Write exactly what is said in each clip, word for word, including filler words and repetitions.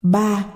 Ba.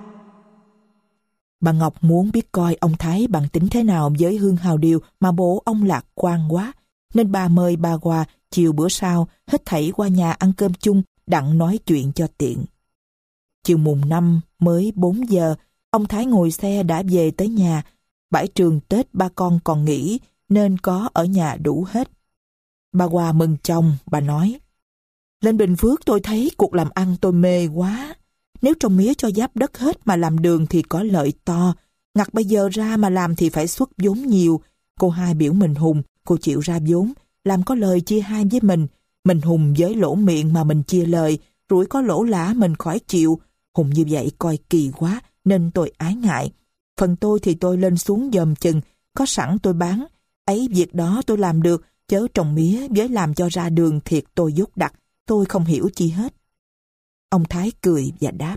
Bà Ngọc muốn biết coi ông Thái bằng tính thế nào với Hương Hào Điều mà bộ ông lạc quan quá, nên bà mời bà qua chiều bữa sau hết thảy qua nhà ăn cơm chung đặng nói chuyện cho tiện. Chiều mùng năm mới bốn giờ, ông Thái ngồi xe đã về tới nhà. Bãi trường Tết ba con còn nghỉ nên có ở nhà đủ hết. Bà Hòa mừng chồng, bà nói: lên Bình Phước tôi thấy cuộc làm ăn tôi mê quá. Nếu trồng mía cho giáp đất hết mà làm đường thì có lợi to. Ngặt bây giờ ra mà làm thì phải xuất vốn nhiều. Cô hai biểu mình hùng, cô chịu ra vốn, làm có lời chia hai với mình. Mình hùng với lỗ miệng mà mình chia lời, rủi có lỗ lã mình khỏi chịu. Hùng như vậy coi kỳ quá nên tôi ái ngại. Phần tôi thì tôi lên xuống dòm chừng, có sẵn tôi bán. Ấy việc đó tôi làm được, chớ trồng mía với làm cho ra đường thiệt tôi dốt đặc. Tôi không hiểu chi hết. Ông Thái cười và đáp: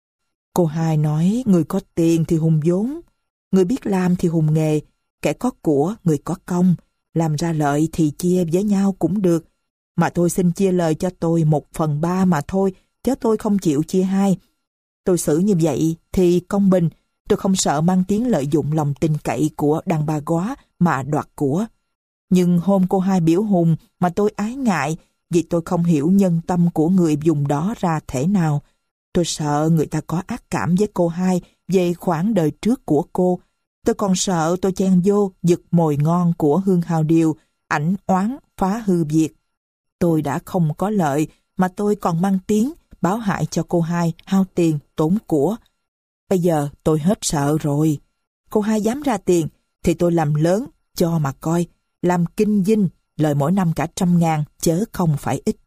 cô hai nói người có tiền thì hùng vốn, người biết làm thì hùng nghề, kẻ có của người có công, làm ra lợi thì chia với nhau cũng được. Mà tôi xin chia lời cho tôi một phần ba mà thôi, chứ tôi không chịu chia hai. Tôi xử như vậy thì công bình, tôi không sợ mang tiếng lợi dụng lòng tin cậy của đàn bà góa mà đoạt của. Nhưng hôm cô hai biểu hùng mà tôi ái ngại, vì tôi không hiểu nhân tâm của người vùng đó ra thể nào. Tôi sợ người ta có ác cảm với cô hai về khoảng đời trước của cô. Tôi còn sợ tôi chen vô giật mồi ngon của Hương Hào Điều, ảnh oán phá hư việc. Tôi đã không có lợi mà tôi còn mang tiếng báo hại cho cô hai hao tiền tốn của. Bây giờ tôi hết sợ rồi. Cô hai dám ra tiền thì tôi làm lớn cho mà coi, làm kinh dinh, lời mỗi năm cả trăm ngàn, chớ không phải ít.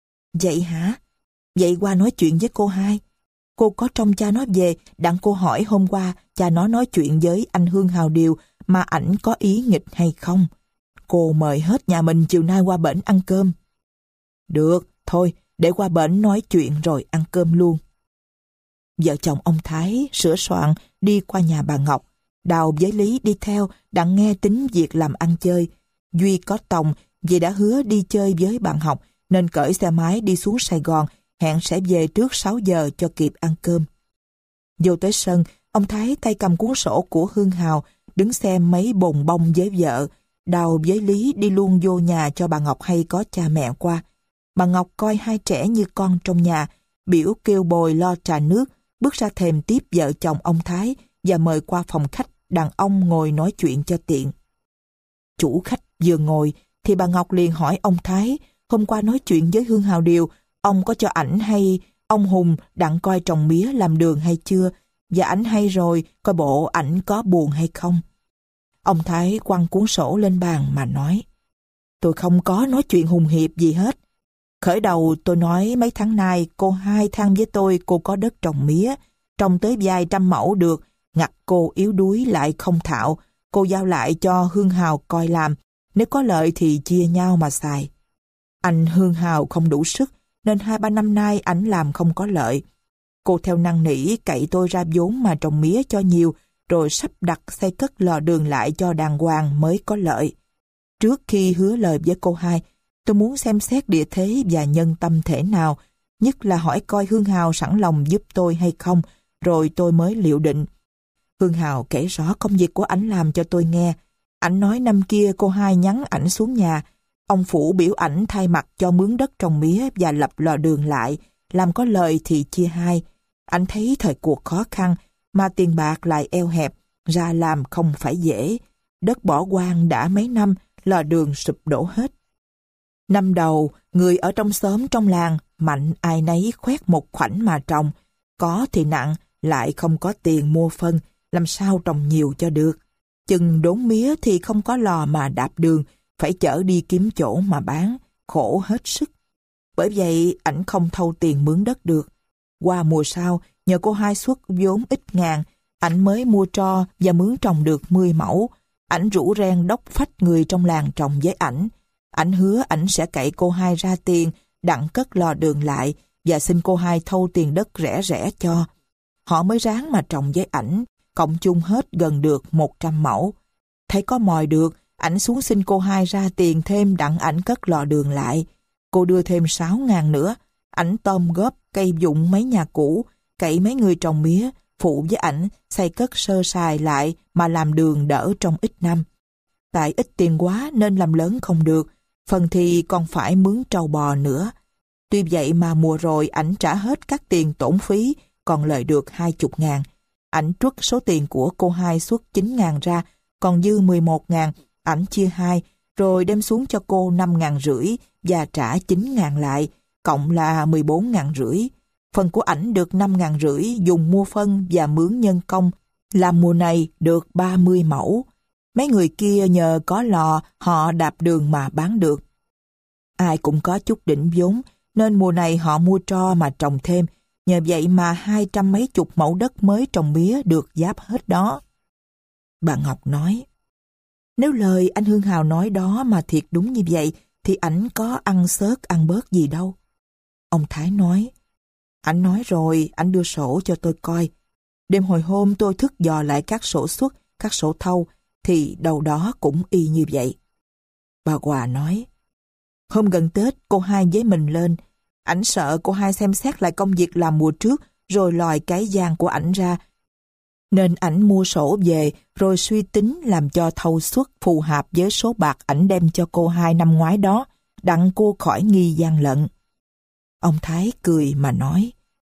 Vậy hả? Vậy qua nói chuyện với cô hai. Cô có trông cha nó về, đặng cô hỏi hôm qua cha nó nói chuyện với anh Hương Hào Điều mà ảnh có ý nghịch hay không. Cô mời hết nhà mình chiều nay qua bển ăn cơm. Được, thôi, để qua bển nói chuyện rồi ăn cơm luôn. Vợ chồng ông Thái sửa soạn đi qua nhà bà Ngọc. Đào với Lý đi theo đặng nghe tính việc làm ăn chơi. Duy có tòng vì đã hứa đi chơi với bạn học nên cởi xe máy đi xuống Sài Gòn, hẹn sẽ về trước sáu giờ cho kịp ăn cơm. Vô tới sân, ông Thái tay cầm cuốn sổ của Hương Hào, đứng xem mấy bồn bông với vợ. Đào với Lý đi luôn vô nhà cho bà Ngọc hay có cha mẹ qua. Bà Ngọc coi hai trẻ như con trong nhà, biểu kêu bồi lo trà nước, bước ra thềm tiếp vợ chồng ông Thái và mời qua phòng khách đàn ông ngồi nói chuyện cho tiện. Chủ khách vừa ngồi thì bà Ngọc liền hỏi ông Thái, hôm qua nói chuyện với Hương Hào Điều, ông có cho ảnh hay ông Hùng đặng coi trồng mía làm đường hay chưa, và ảnh hay rồi, coi bộ ảnh có buồn hay không. Ông Thái quăng cuốn sổ lên bàn mà nói: tôi không có nói chuyện hùng hiệp gì hết. Khởi đầu tôi nói mấy tháng nay cô hai than với tôi cô có đất trồng mía, trồng tới vài trăm mẫu được, ngặt cô yếu đuối lại không thạo, cô giao lại cho Hương Hào coi làm, nếu có lợi thì chia nhau mà xài. Anh Hương Hào không đủ sức, nên hai ba năm nay ảnh làm không có lợi. Cô theo năn nỉ cậy tôi ra vốn mà trồng mía cho nhiều, rồi sắp đặt xây cất lò đường lại cho đàng hoàng mới có lợi. Trước khi hứa lời với cô hai, tôi muốn xem xét địa thế và nhân tâm thể nào, nhất là hỏi coi Hương Hào sẵn lòng giúp tôi hay không, rồi tôi mới liệu định. Hương Hào kể rõ công việc của ảnh làm cho tôi nghe. Ảnh nói năm kia cô hai nhắn ảnh xuống nhà, ông Phủ biểu ảnh thay mặt cho mướn đất trồng mía và lập lò đường lại, làm có lời thì chia hai. Ảnh thấy thời cuộc khó khăn, mà tiền bạc lại eo hẹp, ra làm không phải dễ. Đất bỏ hoang đã mấy năm, lò đường sụp đổ hết. Năm đầu, người ở trong xóm trong làng, mạnh ai nấy khoét một khoảnh mà trồng. Có thì nặng, lại không có tiền mua phân, làm sao trồng nhiều cho được. Chừng đốn mía thì không có lò mà đạp đường, phải chở đi kiếm chỗ mà bán, khổ hết sức. Bởi vậy ảnh không thâu tiền mướn đất được. Qua mùa sau, nhờ cô hai xuất vốn ít ngàn, ảnh mới mua tro và mướn trồng được mười mẫu. Ảnh rủ ren đốc phách người trong làng trồng với ảnh. Ảnh hứa ảnh sẽ cậy cô hai ra tiền, đặng cất lò đường lại và xin cô hai thâu tiền đất rẻ rẻ cho. Họ mới ráng mà trồng với ảnh, cộng chung hết gần được một trăm mẫu. Thấy có mòi được, ảnh xuống xin cô hai ra tiền thêm đặng ảnh cất lò đường lại. Cô đưa thêm sáu ngàn nữa, ảnh tôm góp cây dụng mấy nhà cũ, cậy mấy người trồng mía, phụ với ảnh xây cất sơ sài lại mà làm đường đỡ trong ít năm. Tại ít tiền quá nên làm lớn không được, phần thì còn phải mướn trâu bò nữa. Tuy vậy mà mùa rồi ảnh trả hết các tiền tổn phí, còn lời được hai chục ngàn. Ảnh truất số tiền của cô hai suốt chín ngàn ra, còn dư mười một ngàn, ảnh chia hai, rồi đem xuống cho cô năm ngàn rưỡi và trả chín ngàn lại, cộng là mười bốn ngàn rưỡi. Phần của ảnh được năm ngàn rưỡi dùng mua phân và mướn nhân công, làm mùa này được ba mươi mẫu. Mấy người kia nhờ có lò, họ đạp đường mà bán được. Ai cũng có chút đỉnh vốn, nên mùa này họ mua tro mà trồng thêm. Nhờ vậy mà hai trăm mấy chục mẫu đất mới trồng mía được giáp hết đó. Bà Ngọc nói, nếu lời anh Hương Hào nói đó mà thiệt đúng như vậy, thì ảnh có ăn xớt ăn bớt gì đâu. Ông Thái nói, ảnh nói rồi, ảnh đưa sổ cho tôi coi. Đêm hồi hôm tôi thức dò lại các sổ xuất, các sổ thâu, thì đâu đó cũng y như vậy. Bà Hòa nói, hôm gần Tết cô hai với mình lên, ảnh sợ cô hai xem xét lại công việc làm mùa trước rồi lòi cái gian của ảnh ra, nên ảnh mua sổ về rồi suy tính làm cho thâu suất phù hợp với số bạc ảnh đem cho cô hai năm ngoái đó, đặng cô khỏi nghi gian lận. Ông Thái cười mà nói,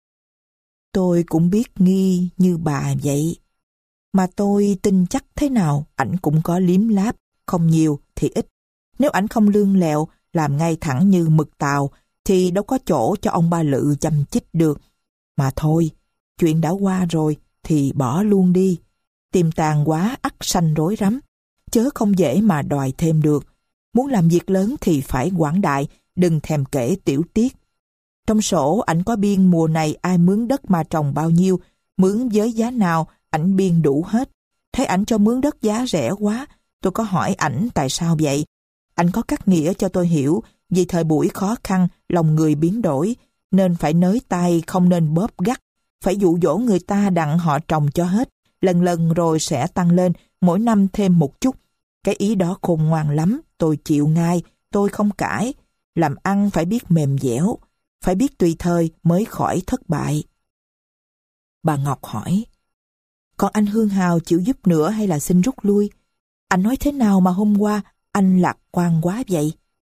tôi cũng biết nghi như bà vậy, mà tôi tin chắc thế nào ảnh cũng có liếm láp, không nhiều thì ít. Nếu ảnh không lương lẹo, làm ngay thẳng như mực tàu, thì đâu có chỗ cho ông Ba Lự chăm chích được. Mà thôi, chuyện đã qua rồi thì bỏ luôn đi. Tiềm tàng quá ắt sanh rối rắm, chớ không dễ mà đòi thêm được. Muốn làm việc lớn thì phải quảng đại, đừng thèm kể tiểu tiết. Trong sổ ảnh có biên mùa này ai mướn đất mà trồng bao nhiêu, mướn với giá nào, ảnh biên đủ hết. Thấy ảnh cho mướn đất giá rẻ quá, tôi có hỏi ảnh tại sao vậy. Ảnh có cắt nghĩa cho tôi hiểu, vì thời buổi khó khăn, lòng người biến đổi, nên phải nới tay, không nên bóp gắt. Phải dụ dỗ người ta đặng họ trồng cho hết, lần lần rồi sẽ tăng lên, mỗi năm thêm một chút. Cái ý đó khôn ngoan lắm, tôi chịu ngay, tôi không cãi. Làm ăn phải biết mềm dẻo, phải biết tùy thời mới khỏi thất bại. Bà Ngọc hỏi, còn anh Hương Hào chịu giúp nữa hay là xin rút lui? Anh nói thế nào mà hôm qua anh lạc quan quá vậy?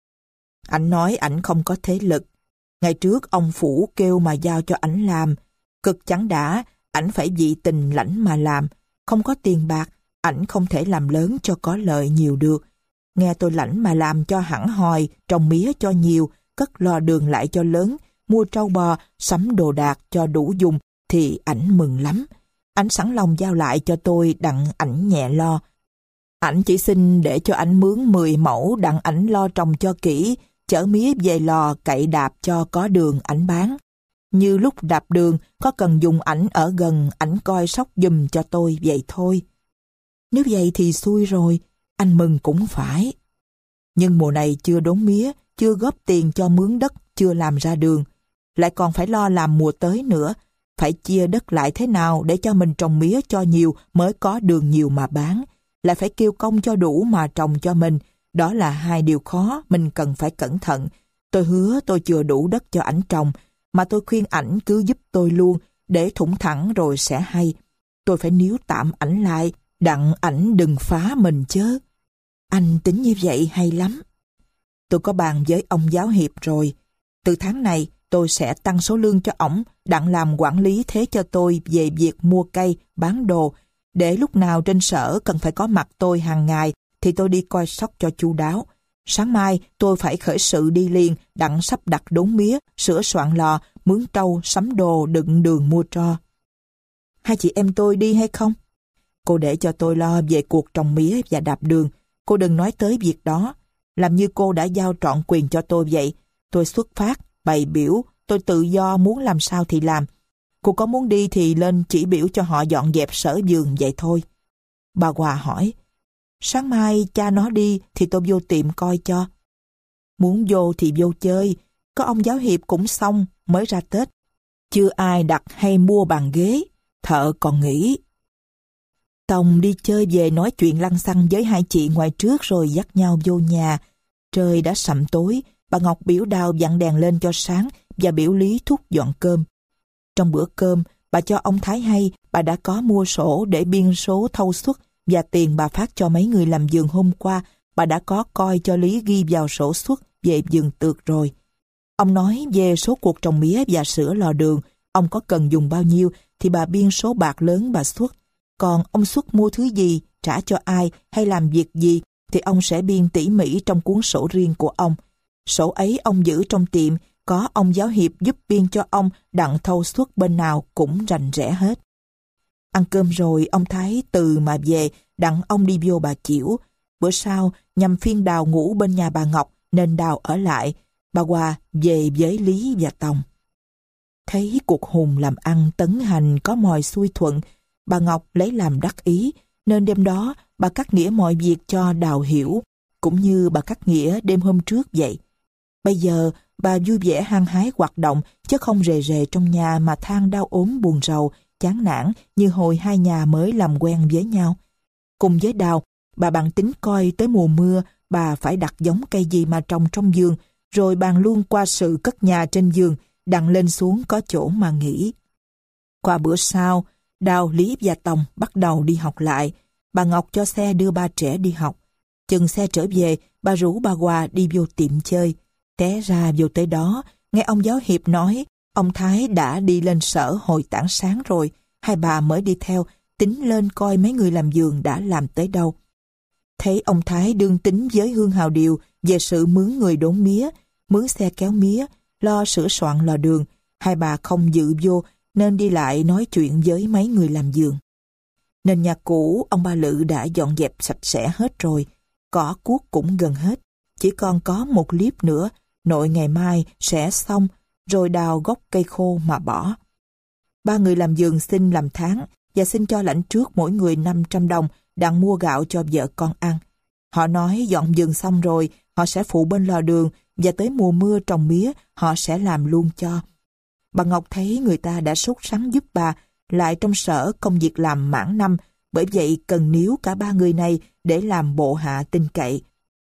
Anh nói ảnh không có thế lực. Ngày trước ông Phủ kêu mà giao cho ảnh làm. Cực chẳng đã, ảnh phải vì tình lãnh mà làm. Không có tiền bạc, ảnh không thể làm lớn cho có lợi nhiều được. Nghe tôi lãnh mà làm cho hẳn hòi, trồng mía cho nhiều, cất lò đường lại cho lớn, mua trâu bò, sắm đồ đạc cho đủ dùng, thì ảnh mừng lắm. Ảnh sẵn lòng giao lại cho tôi đặng ảnh nhẹ lo. Ảnh chỉ xin để cho ảnh mướn mười mẫu đặng ảnh lo trồng cho kỹ, chở mía về lò cậy đạp cho có đường ảnh bán. Như lúc đạp đường có cần dùng ảnh ở gần, ảnh coi sóc giùm cho tôi vậy thôi. Nếu vậy thì xui rồi, anh mừng cũng phải. Nhưng mùa này chưa đốn mía, chưa góp tiền cho mướn đất, chưa làm ra đường. Lại còn phải lo làm mùa tới nữa, phải chia đất lại thế nào để cho mình trồng mía cho nhiều mới có đường nhiều mà bán. Lại phải kêu công cho đủ mà trồng cho mình. Đó là hai điều khó, mình cần phải cẩn thận. Tôi hứa tôi chừa đủ đất cho ảnh trồng, mà tôi khuyên ảnh cứ giúp tôi luôn, để thủng thẳng rồi sẽ hay. Tôi phải níu tạm ảnh lại, đặng ảnh đừng phá mình chớ. Anh tính như vậy hay lắm. Tôi có bàn với ông giáo hiệp rồi. Từ tháng này tôi sẽ tăng số lương cho ổng, đặng làm quản lý thế cho tôi về việc mua cây, bán đồ, để lúc nào trên sở cần phải có mặt tôi hàng ngày thì tôi đi coi sóc cho chu đáo. Sáng mai tôi phải khởi sự đi liền, đặng sắp đặt đốn mía, sửa soạn lò, mướn trâu, sắm đồ, đựng đường mua tro. Hai chị em tôi đi hay không? Cô để cho tôi lo về cuộc trồng mía và đạp đường. Cô đừng nói tới việc đó. Làm như cô đã giao trọn quyền cho tôi vậy. Tôi xuất phát, bày biểu, tôi tự do muốn làm sao thì làm. Cô có muốn đi thì lên chỉ biểu cho họ dọn dẹp sở vườn vậy thôi. Bà Hòa hỏi, sáng mai cha nó đi thì tôi vô tiệm coi cho. Muốn vô thì vô chơi, có ông giáo hiệp cũng xong, mới ra Tết. Chưa ai đặt hay mua bàn ghế, thợ còn nghỉ. Tòng đi chơi về nói chuyện lăng xăng với hai chị ngoài trước rồi dắt nhau vô nhà. Trời đã sậm tối, bà Ngọc biểu Đào dặn đèn lên cho sáng và biểu Lý thúc dọn cơm. Trong bữa cơm, bà cho ông Thái hay bà đã có mua sổ để biên số thâu suất, và tiền bà phát cho mấy người làm vườn hôm qua, bà đã có coi cho Lý ghi vào sổ suất về vườn tược rồi. Ông nói về số cuộc trồng mía và sữa lò đường, ông có cần dùng bao nhiêu thì bà biên số bạc lớn bà xuất. Còn ông xuất mua thứ gì, trả cho ai hay làm việc gì thì ông sẽ biên tỉ mỉ trong cuốn sổ riêng của ông. Sổ ấy ông giữ trong tiệm, có ông giáo hiệp giúp biên cho ông, đặng thâu suất bên nào cũng rành rẽ hết. Ăn cơm rồi ông Thái từ mà về, đặng ông đi vô bà Chiểu. Bữa sau nhằm phiên Đào ngủ bên nhà bà Ngọc nên Đào ở lại, bà Hòa về với Lý và Tòng. Thấy cuộc hùng làm ăn tấn hành có mòi xuôi thuận, bà Ngọc lấy làm đắc ý, nên đêm đó bà cắt nghĩa mọi việc cho Đào hiểu, cũng như bà cắt nghĩa đêm hôm trước vậy. Bây giờ bà vui vẻ hăng hái hoạt động, chứ không rề rề trong nhà mà than đau ốm buồn rầu, chán nản như hồi hai nhà mới làm quen với nhau. Cùng với Đào, bà bàn tính coi tới mùa mưa bà phải đặt giống cây gì mà trồng trong vườn, rồi bàn luôn qua sự cất nhà trên vườn, đặng lên xuống có chỗ mà nghỉ. Qua bữa sau, Đào, Lý và Tòng bắt đầu đi học lại. Bà Ngọc cho xe đưa ba trẻ đi học. Chừng xe trở về, bà rủ bà Hòa đi vô tiệm chơi. Té ra vô tới đó, nghe ông giáo hiệp nói, ông Thái đã đi lên sở hồi tảng sáng rồi, hai bà mới đi theo, tính lên coi mấy người làm vườn đã làm tới đâu. Thấy ông Thái đương tính với Hương Hào Điều về sự mướn người đốn mía, mướn xe kéo mía, lo sửa soạn lò đường, hai bà không dự vô nên đi lại nói chuyện với mấy người làm vườn. Nền nhà cũ ông Ba Lự đã dọn dẹp sạch sẽ hết rồi, cỏ cuốc cũng gần hết, chỉ còn có một liếp nữa, nội ngày mai sẽ xong, rồi đào gốc cây khô mà bỏ. Ba người làm vườn xin làm tháng và xin cho lãnh trước mỗi người năm trăm đồng đặng mua gạo cho vợ con ăn. Họ nói dọn vườn xong rồi họ sẽ phụ bên lò đường, và tới mùa mưa trồng mía họ sẽ làm luôn cho. Bà Ngọc thấy người ta đã sốt sắng giúp bà, lại trong sở công việc làm mãn năm, bởi vậy cần níu cả ba người này để làm bộ hạ tin cậy.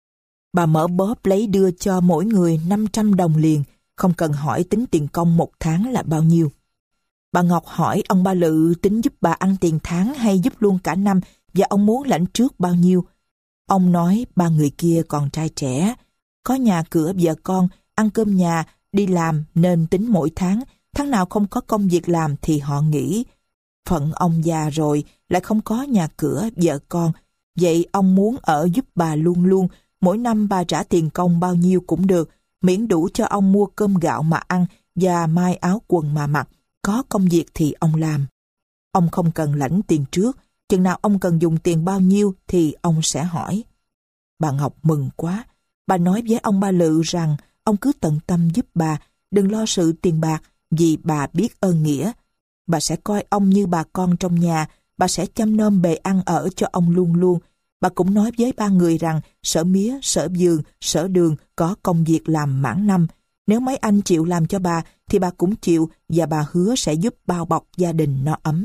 Bà mở bóp lấy đưa cho mỗi người năm trăm đồng liền, không cần hỏi tính tiền công một tháng là bao nhiêu. Bà Ngọc hỏi ông Ba Lự tính giúp bà ăn tiền tháng hay giúp luôn cả năm, và ông muốn lãnh trước bao nhiêu. Ông nói ba người kia còn trai trẻ, có nhà cửa vợ con, ăn cơm nhà, đi làm nên tính mỗi tháng, tháng nào không có công việc làm thì họ nghỉ. Phận ông già rồi, lại không có nhà cửa vợ con, vậy ông muốn ở giúp bà luôn luôn, mỗi năm bà trả tiền công bao nhiêu cũng được, miễn đủ cho ông mua cơm gạo mà ăn và mai áo quần mà mặc, có công việc thì ông làm. Ông không cần lãnh tiền trước, chừng nào ông cần dùng tiền bao nhiêu thì ông sẽ hỏi. Bà Ngọc mừng quá, bà nói với ông Ba Lự rằng ông cứ tận tâm giúp bà, đừng lo sự tiền bạc, vì bà biết ơn nghĩa. Bà sẽ coi ông như bà con trong nhà, bà sẽ chăm nom bề ăn ở cho ông luôn luôn. Bà cũng nói với ba người rằng sở mía, sở vườn, sở đường có công việc làm mãn năm. Nếu mấy anh chịu làm cho bà thì bà cũng chịu, và bà hứa sẽ giúp bao bọc gia đình nó ấm.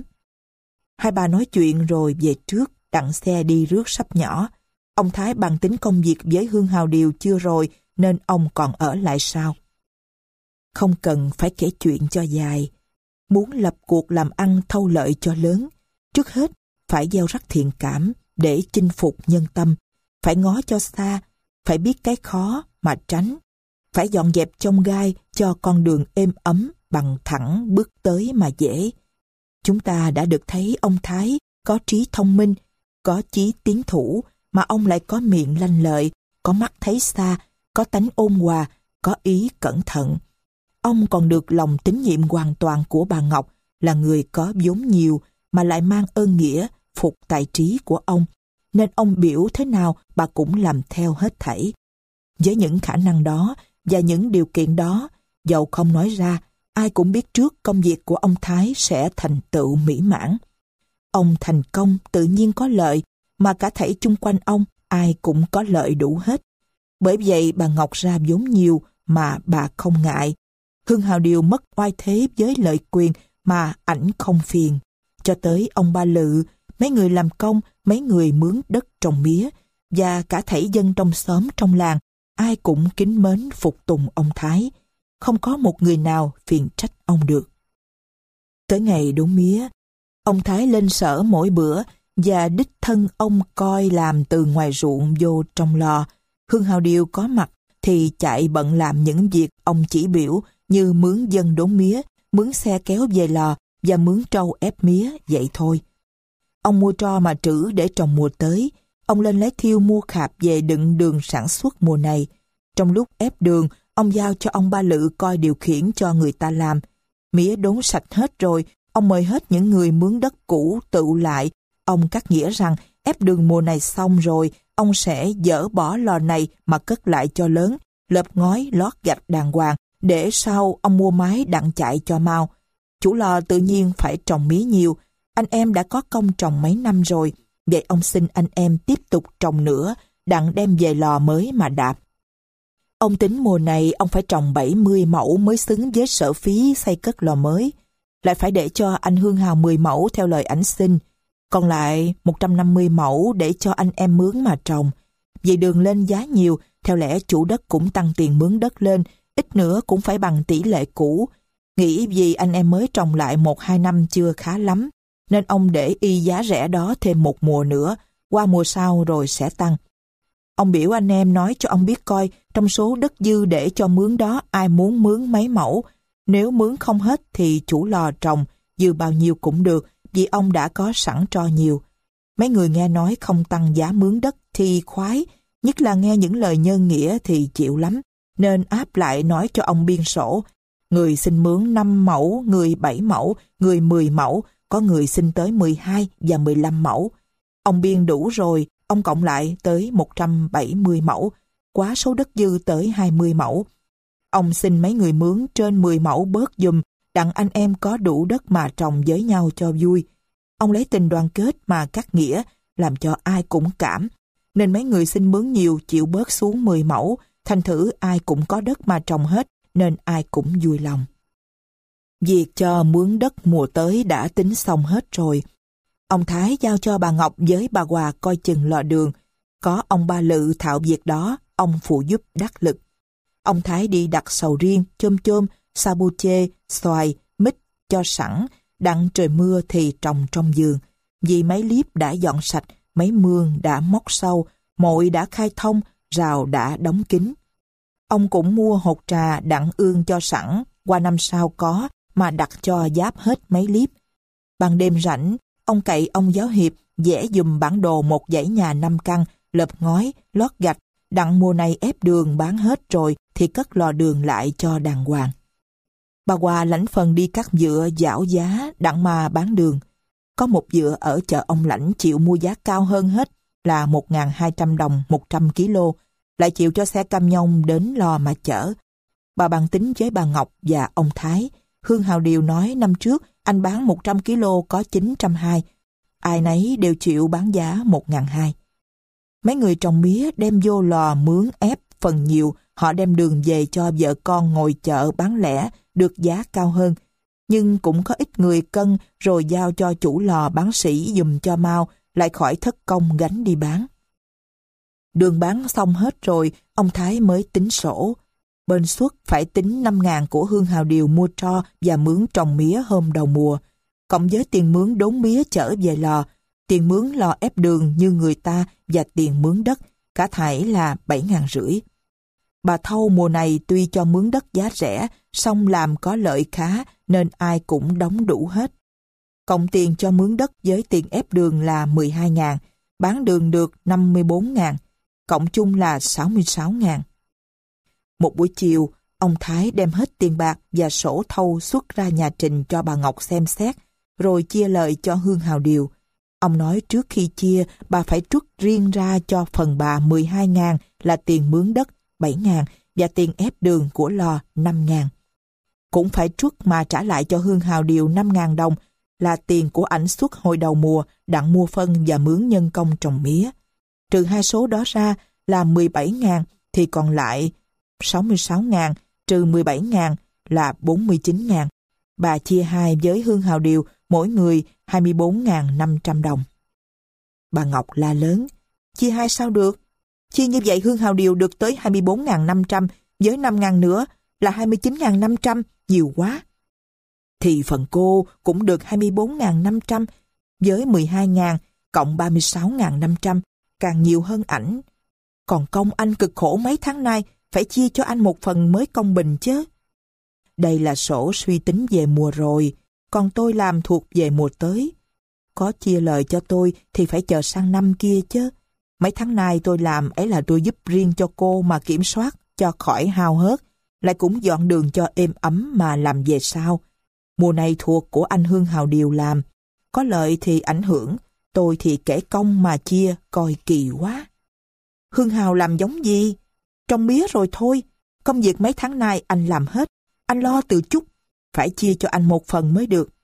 Hai bà nói chuyện rồi về trước, đặng xe đi rước sắp nhỏ. Ông Thái bàn tính công việc với Hương Hào Điều chưa rồi, nên ông còn ở lại sau. Không cần phải kể chuyện cho dài. Muốn lập cuộc làm ăn thâu lợi cho lớn, trước hết phải gieo rắc thiện cảm để chinh phục nhân tâm, phải ngó cho xa, phải biết cái khó mà tránh, phải dọn dẹp chông gai cho con đường êm ấm bằng thẳng bước tới mà dễ. Chúng ta đã được thấy ông Thái có trí thông minh, có chí tiến thủ, mà ông lại có miệng lanh lợi, có mắt thấy xa, có tánh ôn hòa, có ý cẩn thận. Ông còn được lòng tín nhiệm hoàn toàn của bà Ngọc, là người có vốn nhiều mà lại mang ơn nghĩa, phục tài trí của ông, nên ông biểu thế nào bà cũng làm theo hết thảy. Với những khả năng đó và những điều kiện đó, dầu không nói ra, ai cũng biết trước công việc của ông Thái sẽ thành tựu mỹ mãn. Ông thành công tự nhiên có lợi, mà cả thảy chung quanh ông ai cũng có lợi đủ hết. Bởi vậy bà Ngọc ra vốn nhiều mà bà không ngại. Hương Hào Điều mất oai thế với lợi quyền mà ảnh không phiền. Cho tới ông Ba Lự, mấy người làm công, mấy người mướn đất trồng mía, và cả thảy dân trong xóm trong làng, ai cũng kính mến phục tùng ông Thái. Không có một người nào phiền trách ông được. Tới ngày đốn mía, ông Thái lên sở mỗi bữa và đích thân ông coi làm từ ngoài ruộng vô trong lò. Hương Hào Điều có mặt thì chạy bận làm những việc ông chỉ biểu như mướn dân đốn mía, mướn xe kéo về lò và mướn trâu ép mía vậy thôi. Ông mua tro mà trữ để trồng mùa tới. Ông lên lấy thiêu mua khạp về đựng đường sản xuất mùa này. Trong lúc ép đường, ông giao cho ông Ba Lự coi điều khiển cho người ta làm. Mía đốn sạch hết rồi, ông mời hết những người mướn đất cũ tụ lại. Ông cắt nghĩa rằng ép đường mùa này xong rồi, ông sẽ dỡ bỏ lò này mà cất lại cho lớn, lợp ngói lót gạch đàng hoàng, để sau ông mua máy đặng chạy cho mau. Chủ lò tự nhiên phải trồng mía nhiều. Anh em đã có công trồng mấy năm rồi, vậy ông xin anh em tiếp tục trồng nữa, đặng đem về lò mới mà đạp. Ông tính mùa này ông phải trồng bảy mươi mẫu mới xứng với sở phí xây cất lò mới. Lại phải để cho anh Hương Hào mười mẫu theo lời ảnh xin. Còn lại một trăm năm mươi mẫu để cho anh em mướn mà trồng. Vì đường lên giá nhiều, theo lẽ chủ đất cũng tăng tiền mướn đất lên, ít nữa cũng phải bằng tỷ lệ cũ. Nghĩ vì anh em mới trồng lại một hai năm chưa khá lắm, nên ông để y giá rẻ đó thêm một mùa nữa, qua mùa sau rồi sẽ tăng. Ông biểu anh em nói cho ông biết coi trong số đất dư để cho mướn đó ai muốn mướn mấy mẫu. Nếu mướn không hết thì chủ lò trồng, dư bao nhiêu cũng được, vì ông đã có sẵn tro nhiều. Mấy người nghe nói không tăng giá mướn đất thì khoái, nhất là nghe những lời nhân nghĩa thì chịu lắm, nên áp lại nói cho ông biên sổ. Người xin mướn năm mẫu, người bảy mẫu, người mười mẫu, có người xin tới mười hai và mười lăm mẫu. Ông biên đủ rồi, ông cộng lại tới một trăm bảy mươi mẫu, quá số đất dư tới hai mươi mẫu. Ông xin mấy người mướn trên mười mẫu bớt giùm, đặng anh em có đủ đất mà trồng với nhau cho vui. Ông lấy tình đoàn kết mà cắt nghĩa, làm cho ai cũng cảm. Nên mấy người xin mướn nhiều chịu bớt xuống mười mẫu, thành thử ai cũng có đất mà trồng hết, nên ai cũng vui lòng. Việc cho mướn đất mùa tới đã tính xong hết rồi. Ông Thái giao cho bà Ngọc với bà Hòa coi chừng lò đường. Có ông Ba Lự thạo việc đó, ông phụ giúp đắc lực. Ông Thái đi đặt sầu riêng, chôm chôm, sa bu chê, xoài, mít cho sẵn, đặng trời mưa thì trồng trong vườn. Vì mấy liếp đã dọn sạch, mấy mương đã móc sâu, mội đã khai thông, rào đã đóng kín. Ông cũng mua hột trà đặng ương cho sẵn, qua năm sau có, mà đặt cho giáp hết mấy liếp. Ban đêm rảnh, ông cậy ông giáo hiệp vẽ dùm bản đồ một dãy nhà năm căn, lợp ngói, lót gạch, đặng mùa này ép đường bán hết rồi thì cất lò đường lại cho đàng hoàng. Bà Hòa lãnh phần đi cắt dựa giảo giá đặng mà bán đường. Có một dựa ở chợ ông lãnh chịu mua giá cao hơn hết là một nghìn hai trăm đồng một trăm ki lô, lại chịu cho xe cam nhông đến lò mà chở. Bà bàn tính với bà Ngọc và ông Thái. Hương Hào Điều nói năm trước anh bán một trăm ki lô có chín trăm hai mươi. Ai nấy đều chịu bán giá một nghìn hai trăm. Mấy người trồng mía đem vô lò mướn ép phần nhiều, họ đem đường về cho vợ con ngồi chợ bán lẻ được giá cao hơn. Nhưng cũng có ít người cân rồi giao cho chủ lò bán sỉ dùm cho mau, lại khỏi thất công gánh đi bán. Đường bán xong hết rồi, ông Thái mới tính sổ. Bên suất phải tính năm ngàn của Hương Hào Điều mua tro và mướn trồng mía hôm đầu mùa, cộng với tiền mướn đốn mía chở về lò, tiền mướn lò ép đường như người ta và tiền mướn đất, cả thảy là bảy ngàn rưỡi. Bà Thâu mùa này tuy cho mướn đất giá rẻ, song làm có lợi khá nên ai cũng đóng đủ hết. Cộng tiền cho mướn đất với tiền ép đường là mười hai ngàn, bán đường được năm mươi bốn ngàn, cộng chung là sáu mươi sáu ngàn. Một buổi chiều, ông Thái đem hết tiền bạc và sổ thâu xuất ra nhà Trình cho bà Ngọc xem xét, rồi chia lợi cho Hương Hào Điều. Ông nói trước khi chia, bà phải trút riêng ra cho phần bà mười hai ngàn là tiền mướn đất, bảy ngàn và tiền ép đường của lò năm ngàn. Cũng phải trút mà trả lại cho Hương Hào Điều năm ngàn đồng là tiền của ảnh xuất hồi đầu mùa đặng mua phân và mướn nhân công trồng mía. Trừ hai số đó ra là mười bảy ngàn thì còn lại sáu mươi sáu ngàn, trừ mười bảy ngàn là bốn mươi chín ngàn. Bà chia hai với Hương Hào Điều, mỗi người hai mươi bốn ngàn năm trăm đồng. Bà Ngọc la lớn, chia hai sao được? Chia như vậy Hương Hào Điều được tới hai mươi bốn ngàn năm trăm, với năm ngàn nữa là hai mươi chín ngàn năm trăm, nhiều quá. thì phần cô cũng được hai mươi bốn nghìn năm trăm, với mười hai nghìn cộng ba mươi sáu nghìn năm trăm, càng nhiều hơn ảnh. Còn công anh cực khổ mấy tháng nay, phải chia cho anh một phần mới công bình chứ. Đây là sổ suy tính về mùa rồi, còn tôi làm thuộc về mùa tới. Có chia lời cho tôi thì phải chờ sang năm kia chứ. Mấy tháng nay tôi làm ấy là tôi giúp riêng cho cô mà kiểm soát cho khỏi hao hớt, lại cũng dọn đường cho êm ấm mà làm về sau. Mùa này thuộc của anh Hương Hào Điều làm. Có lợi thì ảnh hưởng, tôi thì kể công mà chia, coi kỳ quá. Hương Hào làm giống gì? Trồng mía rồi thôi. Công việc mấy tháng nay anh làm hết. Anh lo từ chút, phải chia cho anh một phần mới được.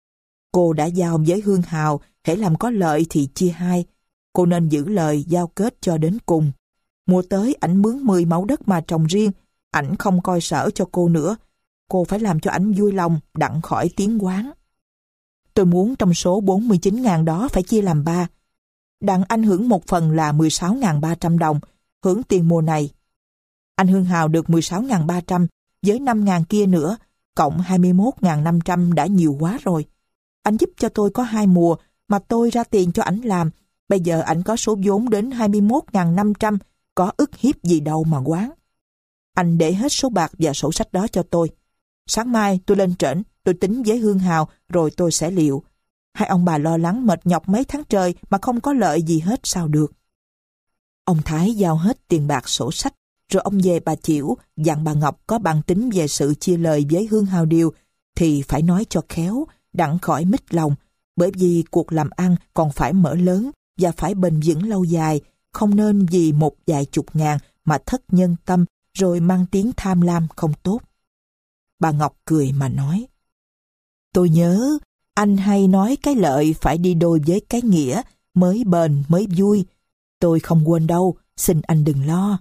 Cô đã giao với Hương Hào, hễ làm có lợi thì chia hai. Cô nên giữ lời giao kết cho đến cùng. Mùa tới ảnh mướn mười mẫu đất mà trồng riêng, ảnh không coi sở cho cô nữa. Cô phải làm cho ảnh vui lòng, đặng khỏi tiếng quán. Tôi muốn trong số bốn mươi chín nghìn đó phải chia làm ba. Đặng anh hưởng một phần là mười sáu nghìn ba trăm đồng, hưởng tiền mùa này. Anh Hương Hào được mười sáu nghìn ba trăm, với năm nghìn kia nữa, cộng hai mươi mốt nghìn năm trăm đã nhiều quá rồi. Anh giúp cho tôi có hai mùa, mà tôi ra tiền cho ảnh làm. Bây giờ ảnh có số vốn đến hai mươi mốt nghìn năm trăm, có ức hiếp gì đâu mà quán. Anh để hết số bạc và sổ sách đó cho tôi. Sáng mai tôi lên trển, tôi tính với Hương Hào, rồi tôi sẽ liệu. Hai ông bà lo lắng mệt nhọc mấy tháng trời mà không có lợi gì hết sao được. Ông Thái giao hết tiền bạc sổ sách, rồi ông về bà Chiểu, dặn bà Ngọc có bằng tính về sự chia lời với Hương Hào Điều, thì phải nói cho khéo, đặng khỏi mít lòng, bởi vì cuộc làm ăn còn phải mở lớn và phải bền vững lâu dài, không nên vì một vài chục ngàn mà thất nhân tâm, rồi mang tiếng tham lam không tốt. Bà Ngọc cười mà nói, tôi nhớ, anh hay nói cái lợi phải đi đôi với cái nghĩa, mới bền mới vui. Tôi không quên đâu, xin anh đừng lo.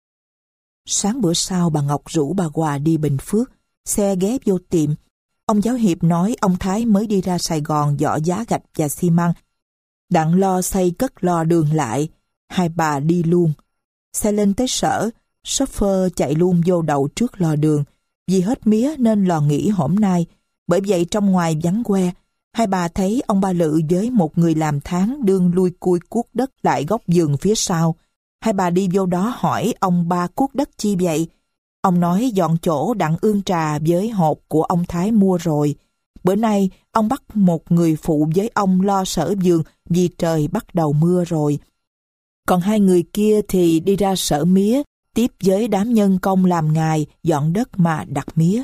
Sáng bữa sau bà Ngọc rủ bà Hòa đi Bình Phước, xe ghé vô tiệm. Ông giáo hiệp nói ông Thái mới đi ra Sài Gòn dọ giá gạch và xi măng, đặng lo xây cất lò đường lại. Hai bà đi luôn. Xe lên tới sở, chauffeur chạy luôn vô đậu trước lò đường. Vì hết mía nên lò nghỉ hôm nay, bởi vậy trong ngoài vắng que. Hai bà thấy ông ba Lự với một người làm tháng đương lui cui cuốc đất lại góc vườn phía sau. Hai bà đi vô đó hỏi ông ba cuốc đất chi vậy. Ông nói dọn chỗ đặng ương trà với hộp của ông Thái mua rồi. Bữa nay ông bắt một người phụ với ông lo sở vườn vì trời bắt đầu mưa rồi. Còn hai người kia thì đi ra sở mía, tiếp với đám nhân công làm ngài dọn đất mà đặt mía.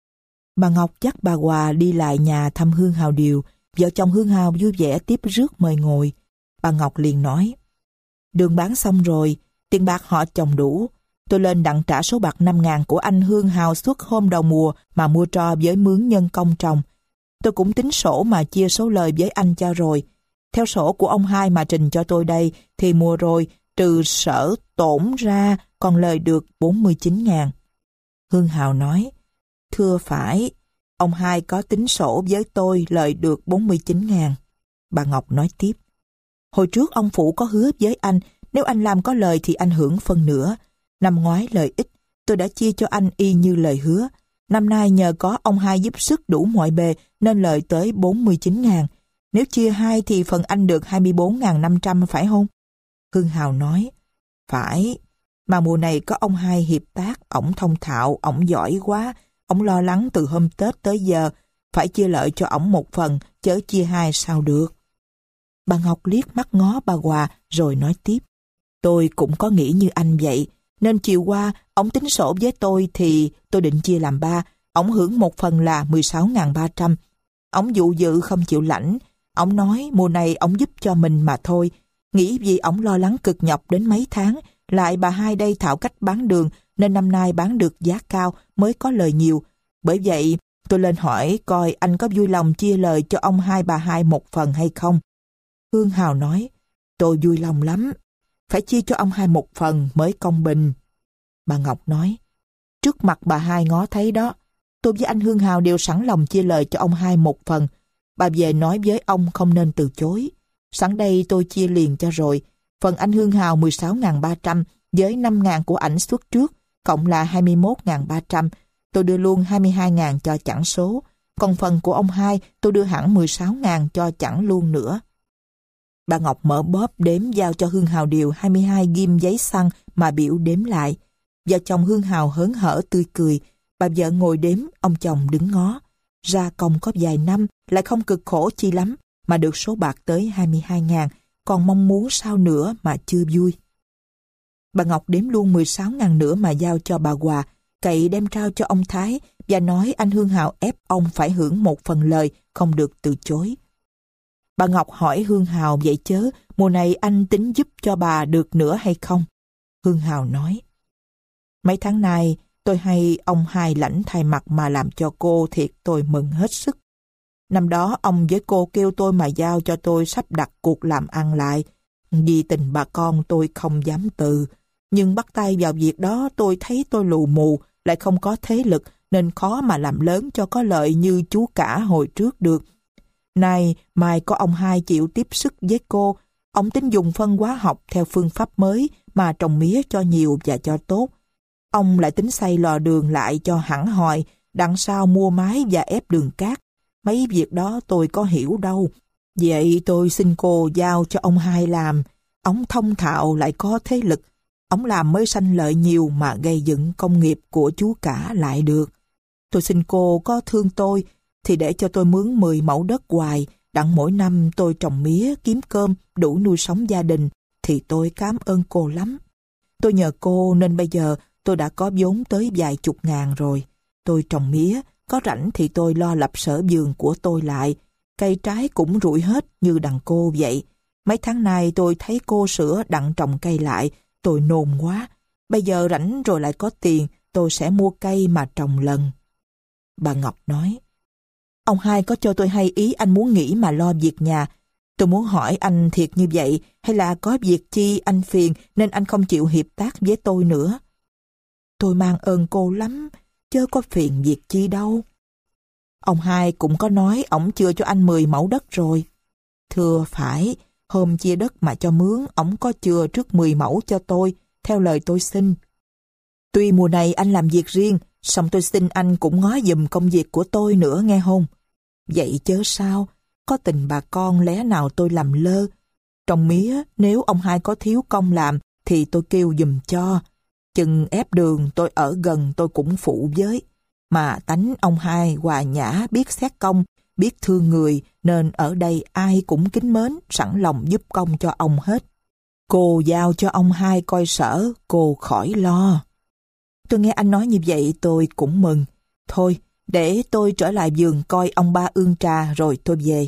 Bà Ngọc dắt bà Hòa đi lại nhà thăm Hương Hào Điều. Vợ chồng Hương Hào vui vẻ tiếp rước mời ngồi. Bà Ngọc liền nói, đường bán xong rồi, tiền bạc họ chồng đủ. Tôi lên đặng trả số bạc năm ngàn của anh Hương Hào suốt hôm đầu mùa mà mua tro với mướn nhân công trồng. Tôi cũng tính sổ mà chia số lời với anh cho rồi. Theo sổ của ông hai mà trình cho tôi đây thì mùa rồi trừ sở tổn ra còn lời được bốn mươi chín ngàn. Hương Hào nói, thưa phải, ông hai có tính sổ với tôi lời được bốn mươi chín ngàn. Bà Ngọc nói tiếp, hồi trước ông Phụ có hứa với anh, nếu anh làm có lời thì anh hưởng phân nửa. Năm ngoái lời ít, tôi đã chia cho anh y như lời hứa. Năm nay nhờ có ông hai giúp sức đủ mọi bề nên lời tới bốn mươi chín ngàn. Nếu chia hai thì phần anh được hai mươi bốn nghìn năm trăm phải không? Hương Hào nói, phải, mà mùa này có ông hai hiệp tác, ổng thông thạo, ổng giỏi quá, ổng lo lắng từ hôm Tết tới giờ, phải chia lợi cho ổng một phần, chớ chia hai sao được. Bà Ngọc liếc mắt ngó bà Hòa rồi nói tiếp, tôi cũng có nghĩ như anh vậy, nên chiều qua ổng tính sổ với tôi thì tôi định chia làm ba, ổng hưởng một phần là mười sáu nghìn ba trăm. Ổng dụ dự không chịu lãnh, ổng nói mùa này ổng giúp cho mình mà thôi, nghĩ vì ổng lo lắng cực nhọc đến mấy tháng, lại bà hai đây thạo cách bán đường nên năm nay bán được giá cao mới có lời nhiều. Bởi vậy tôi lên hỏi coi anh có vui lòng chia lời cho ông hai bà hai một phần hay không. Hương Hào nói, tôi vui lòng lắm, phải chia cho ông hai một phần mới công bình. Bà Ngọc nói, trước mặt bà hai ngó thấy đó, tôi với anh Hương Hào đều sẵn lòng chia lời cho ông hai một phần. Bà về nói với ông không nên từ chối. Sẵn đây tôi chia liền cho rồi. Phần anh Hương Hào mười sáu nghìn ba trăm với năm nghìn của ảnh xuất trước, cộng là hai mươi mốt nghìn ba trăm. Tôi đưa luôn hai mươi hai nghìn cho chẳng số. Còn phần của ông hai tôi đưa hẳn mười sáu ngàn cho chẳng luôn nữa. Bà Ngọc mở bóp đếm giao cho Hương Hào Điều hai mươi hai ghim giấy xăng mà biểu đếm lại. Vợ chồng Hương Hào hớn hở tươi cười. Bà vợ ngồi đếm, ông chồng đứng ngó. Ra công có vài năm, lại không cực khổ chi lắm, mà được số bạc tới hai mươi hai ngàn, còn mong muốn sao nữa mà chưa vui. Bà Ngọc đếm luôn mười sáu ngàn nữa mà giao cho bà Hòa, cậy đem trao cho ông Thái và nói anh Hương Hào ép ông phải hưởng một phần lời, không được từ chối. Bà Ngọc hỏi Hương Hào vậy chớ, mùa này anh tính giúp cho bà được nữa hay không? Hương Hào nói, mấy tháng nay tôi hay ông hai lãnh thay mặt mà làm cho cô thiệt tôi mừng hết sức. Năm đó ông với cô kêu tôi mà giao cho tôi sắp đặt cuộc làm ăn lại. Vì tình bà con tôi không dám từ. Nhưng bắt tay vào việc đó tôi thấy tôi lù mù, lại không có thế lực nên khó mà làm lớn cho có lợi như chú cả hồi trước được. Nay mai có ông hai chịu tiếp sức với cô, ông tính dùng phân hóa học theo phương pháp mới mà trồng mía cho nhiều và cho tốt. Ông lại tính xây lò đường lại cho hẳn hoi, đằng sau mua máy và ép đường cát. Mấy việc đó tôi có hiểu đâu. Vậy tôi xin cô giao cho ông hai làm. Ông thông thạo lại có thế lực. Ông làm mới sanh lợi nhiều mà gây dựng công nghiệp của chú cả lại được. Tôi xin cô có thương tôi thì để cho tôi mướn mười mẫu đất hoài, đặng mỗi năm tôi trồng mía kiếm cơm đủ nuôi sống gia đình thì tôi cảm ơn cô lắm. Tôi nhờ cô nên bây giờ tôi đã có vốn tới vài chục ngàn rồi. Tôi trồng mía, có rảnh thì tôi lo lập sở vườn của tôi lại. Cây trái cũng rụi hết như đằng cô vậy. Mấy tháng nay tôi thấy cô sửa đặng trồng cây lại, tôi nôn quá. Bây giờ rảnh rồi lại có tiền, tôi sẽ mua cây mà trồng lần. Bà Ngọc nói, ông hai có cho tôi hay ý anh muốn nghỉ mà lo việc nhà. Tôi muốn hỏi anh thiệt như vậy, hay là có việc chi anh phiền nên anh không chịu hiệp tác với tôi nữa? Tôi mang ơn cô lắm, chớ có phiền việc chi đâu. Ông hai cũng có nói ổng chưa cho anh mười mẫu đất rồi. Thưa phải, hôm chia đất mà cho mướn, ổng có chừa trước mười mẫu cho tôi, theo lời tôi xin. Tuy mùa này anh làm việc riêng, song tôi xin anh cũng ngó giùm công việc của tôi nữa nghe không? Vậy chớ sao, có tình bà con lẽ nào tôi làm lơ. Trồng mía, nếu ông hai có thiếu công làm, thì tôi kêu giùm cho. Chừng ép đường tôi ở gần tôi cũng phụ với. Mà tánh ông hai hòa nhã, biết xét công, biết thương người, nên ở đây ai cũng kính mến, sẵn lòng giúp công cho ông hết. Cô giao cho ông hai coi sở, cô khỏi lo. Tôi nghe anh nói như vậy tôi cũng mừng. Thôi, để tôi trở lại vườn coi ông ba ương trà rồi tôi về.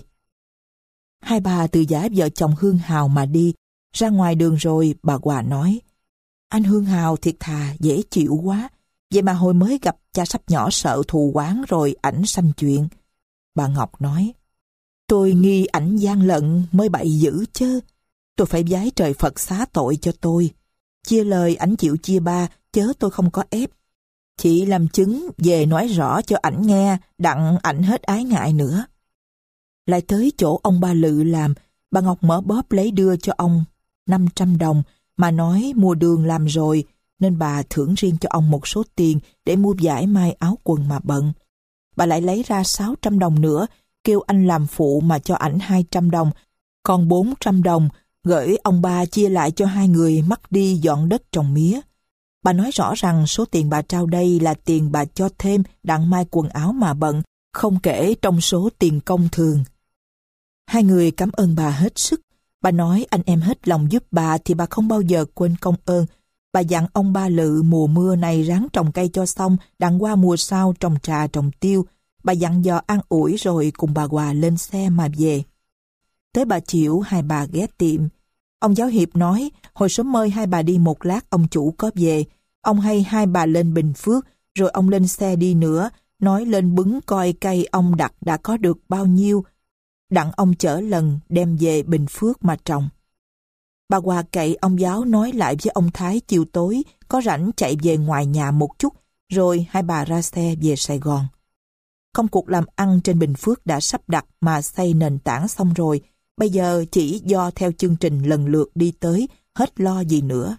Hai bà từ giả vợ chồng Hương Hào mà đi. Ra ngoài đường rồi bà Hòa nói, anh Hương Hào thiệt thà, dễ chịu quá. Vậy mà hồi mới gặp cha sắp nhỏ sợ thù oán rồi ảnh sanh chuyện. Bà Ngọc nói, tôi nghi ảnh gian lận mới bậy dữ chứ. Tôi phải vái trời Phật xá tội cho tôi. Chia lời ảnh chịu chia ba, chớ tôi không có ép. Chị làm chứng về nói rõ cho ảnh nghe, đặng ảnh hết ái ngại nữa. Lại tới chỗ ông ba Lự làm, bà Ngọc mở bóp lấy đưa cho ông năm trăm đồng, mà nói mua đường làm rồi, nên bà thưởng riêng cho ông một số tiền để mua vải may áo quần mà bận. Bà lại lấy ra sáu trăm đồng nữa, kêu anh làm phụ mà cho ảnh hai trăm đồng, còn bốn trăm đồng gửi ông ba chia lại cho hai người mắc đi dọn đất trồng mía. Bà nói rõ rằng số tiền bà trao đây là tiền bà cho thêm đặng may quần áo mà bận, không kể trong số tiền công thường. Hai người cảm ơn bà hết sức. Bà nói anh em hết lòng giúp bà thì bà không bao giờ quên công ơn. Bà dặn ông ba Lự mùa mưa này ráng trồng cây cho xong, đặng qua mùa sau trồng trà trồng tiêu. Bà dặn dò an ủi rồi cùng bà Hòa lên xe mà về. Tới bà Chiểu hai bà ghé tiệm. Ông giáo hiệp nói hồi sớm mơi hai bà đi một lát ông chủ có về. Ông hay hai bà lên Bình Phước, rồi ông lên xe đi nữa, nói lên Bứng coi cây ông đặt đã có được bao nhiêu, đặng ông chở lần đem về Bình Phước mà trồng. Bà Hòa cậy ông giáo nói lại với ông Thái chiều tối có rảnh chạy về ngoài nhà một chút, rồi hai bà ra xe về Sài Gòn. Công cuộc làm ăn trên Bình Phước đã sắp đặt mà xây nền tảng xong rồi, bây giờ chỉ do theo chương trình lần lượt đi tới, hết lo gì nữa.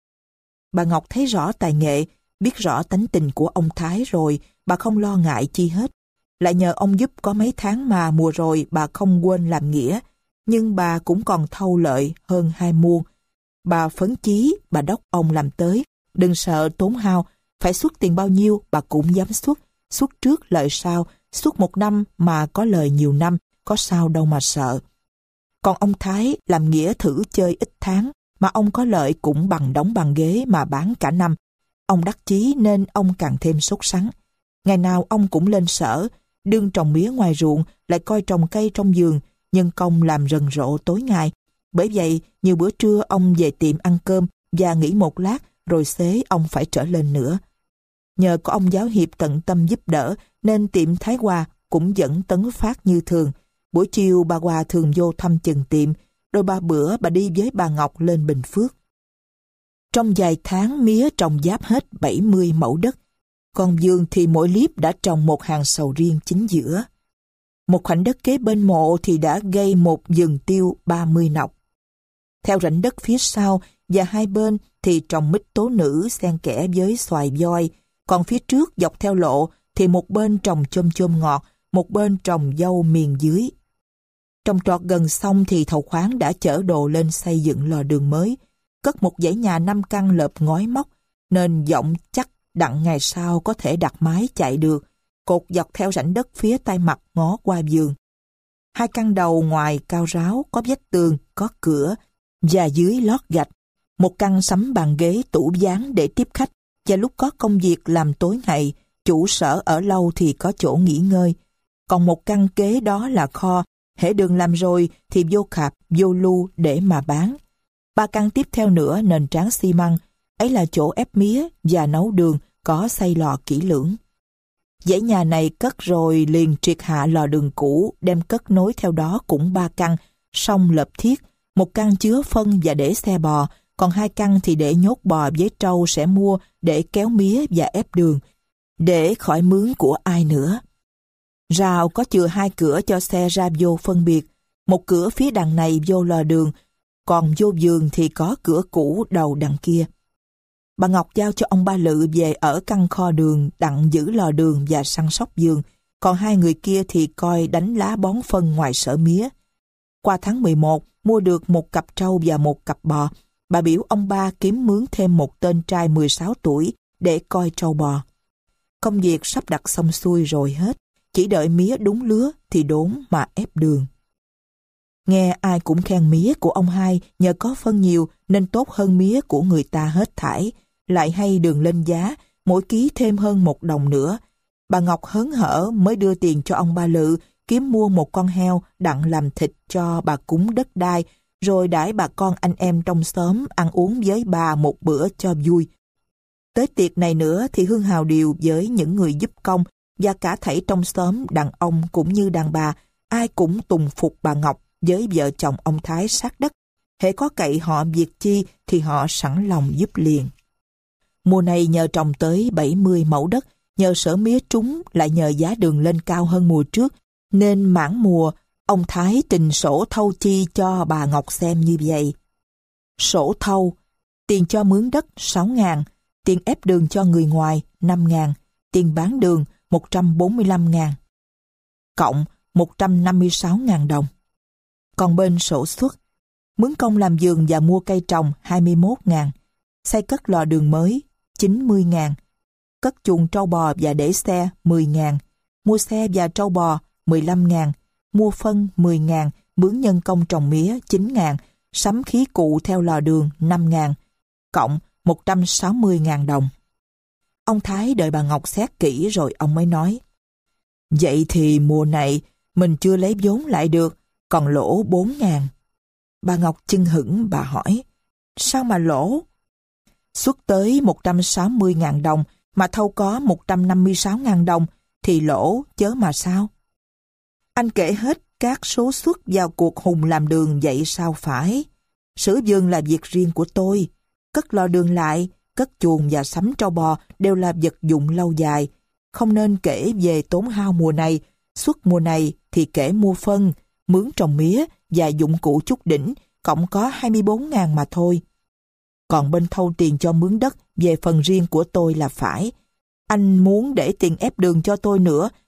Bà Ngọc thấy rõ tài nghệ, biết rõ tánh tình của ông Thái rồi, bà không lo ngại chi hết. lại nhờ ông giúp có mấy tháng mà mùa rồi bà không quên làm nghĩa, nhưng bà cũng còn thâu lợi hơn hai muôn. Bà phấn chí, bà đốc ông làm tới, đừng sợ tốn hao, phải xuất tiền bao nhiêu bà cũng dám xuất, xuất trước lợi sau, xuất một năm mà có lời nhiều năm, có sao đâu mà sợ. Còn ông Thái làm nghĩa thử chơi ít tháng, mà ông có lợi cũng bằng đóng bằng ghế mà bán cả năm. Ông đắc chí nên ông càng thêm sốt sắng. Ngày nào ông cũng lên sở, đương trồng mía ngoài ruộng, lại coi trồng cây trong vườn, nhân công làm rần rộ tối ngày. Bởi vậy, nhiều bữa trưa ông về tiệm ăn cơm và nghỉ một lát, rồi xế ông phải trở lên nữa. Nhờ có ông giáo hiệp tận tâm giúp đỡ, nên tiệm Thái Hòa cũng vẫn tấn phát như thường. Buổi chiều bà Hòa thường vô thăm chừng tiệm, rồi ba bữa bà đi với bà Ngọc lên Bình Phước. Trong vài tháng mía trồng giáp hết bảy mươi mẫu đất, còn vườn thì mỗi liếp đã trồng một hàng sầu riêng chính giữa. Một khoảnh đất kế bên mộ thì đã gây một vườn tiêu ba mươi nọc. Theo rãnh đất phía sau và hai bên thì trồng mít tố nữ xen kẽ với xoài voi, còn phía trước dọc theo lộ thì một bên trồng chôm chôm ngọt, một bên trồng dâu miền dưới. Trong trọt gần xong thì thầu khoáng đã chở đồ lên xây dựng lò đường mới, cất một dãy nhà năm căn lợp ngói móc, nên vọng chắc đặng ngày sau có thể đặt mái chạy được, cột dọc theo rãnh đất phía tay mặt ngó qua vườn. Hai căn đầu ngoài cao ráo, có vách tường, có cửa, và dưới lót gạch. Một căn sắm bàn ghế tủ ván để tiếp khách, và lúc có công việc làm tối ngày, chủ sở ở lâu thì có chỗ nghỉ ngơi. Còn một căn kế đó là kho, hễ đường làm rồi thì vô khạp, vô lu để mà bán. Ba căn tiếp theo nữa nền tráng xi măng, ấy là chỗ ép mía và nấu đường, có xây lò kỹ lưỡng. Dãy nhà này cất rồi liền triệt hạ lò đường cũ, đem cất nối theo đó cũng ba căn, song lợp thiết, một căn chứa phân và để xe bò, còn hai căn thì để nhốt bò với trâu sẽ mua để kéo mía và ép đường, để khỏi mướn của ai nữa. Rào có chừa hai cửa cho xe ra vô phân biệt, một cửa phía đằng này vô lò đường, còn vô vườn thì có cửa cũ đầu đằng kia. Bà Ngọc giao cho ông Ba Lự về ở căn kho đường đặng giữ lò đường và săn sóc vườn, còn hai người kia thì coi đánh lá bón phân ngoài sở mía. Qua tháng mười một, mua được một cặp trâu và một cặp bò, bà biểu ông Ba kiếm mướn thêm một tên trai mười sáu tuổi để coi trâu bò. Công việc sắp đặt xong xuôi rồi hết, chỉ đợi mía đúng lứa thì đốn mà ép đường. Nghe ai cũng khen mía của ông hai nhờ có phân nhiều nên tốt hơn mía của người ta hết thảy, lại hay đường lên giá, mỗi ký thêm hơn một đồng nữa. Bà Ngọc hớn hở mới đưa tiền cho ông Ba Lự kiếm mua một con heo đặng làm thịt cho bà cúng đất đai, rồi đãi bà con anh em trong xóm ăn uống với bà một bữa cho vui. Tới tiệc này nữa thì Hương hào điều với những người giúp công và cả thảy trong xóm, đàn ông cũng như đàn bà, ai cũng tùng phục bà Ngọc với vợ chồng ông Thái sát đất. Hễ có cậy họ việc chi thì họ sẵn lòng giúp liền. Mùa này nhờ trồng tới bảy mươi mẫu đất, nhờ sở mía trúng lại nhờ giá đường lên cao hơn mùa trước, nên mãn mùa, ông Thái trình sổ thâu chi cho bà Ngọc xem như vậy. Sổ thâu, tiền cho mướn đất sáu ngàn, tiền ép đường cho người ngoài năm ngàn, tiền bán đường một trăm bốn mươi lăm ngàn, cộng một trăm năm mươi sáu ngàn đồng. Còn bên sổ xuất, mướn công làm vườn và mua cây trồng hai mươi mốt ngàn, xây cất lò đường mới chín mươi ngàn, cất chuồng trâu bò và để xe mười ngàn, mua xe và trâu bò mười lăm ngàn, mua phân mười ngàn, mướn nhân công trồng mía chín ngàn, sắm khí cụ theo lò đường năm ngàn, cộng một trăm sáu mươi ngàn đồng. Ông Thái đợi bà Ngọc xét kỹ rồi ông mới nói: Vậy thì mùa này mình chưa lấy vốn lại được, còn lỗ bốn ngàn. Bà Ngọc chưng hửng, bà hỏi: Sao mà lỗ? Xuất tới một trăm sáu mươi ngàn đồng mà thâu có một trăm năm mươi sáu ngàn đồng thì lỗ chớ mà sao? Anh kể hết các số xuất vào cuộc hùng làm đường vậy sao phải? Sửa vườn là việc riêng của tôi, cất lò đường lại, cất chuồng và sắm trâu bò đều là vật dụng lâu dài, không nên kể về tốn hao mùa này. Suốt mùa này thì kể mua phân, mướn trồng mía và dụng cụ chút đỉnh, cộng có hai mươi bốn ngàn mà thôi. Còn bên thâu tiền cho mướn đất về phần riêng của tôi là phải. Anh muốn để tiền ép đường cho tôi nữa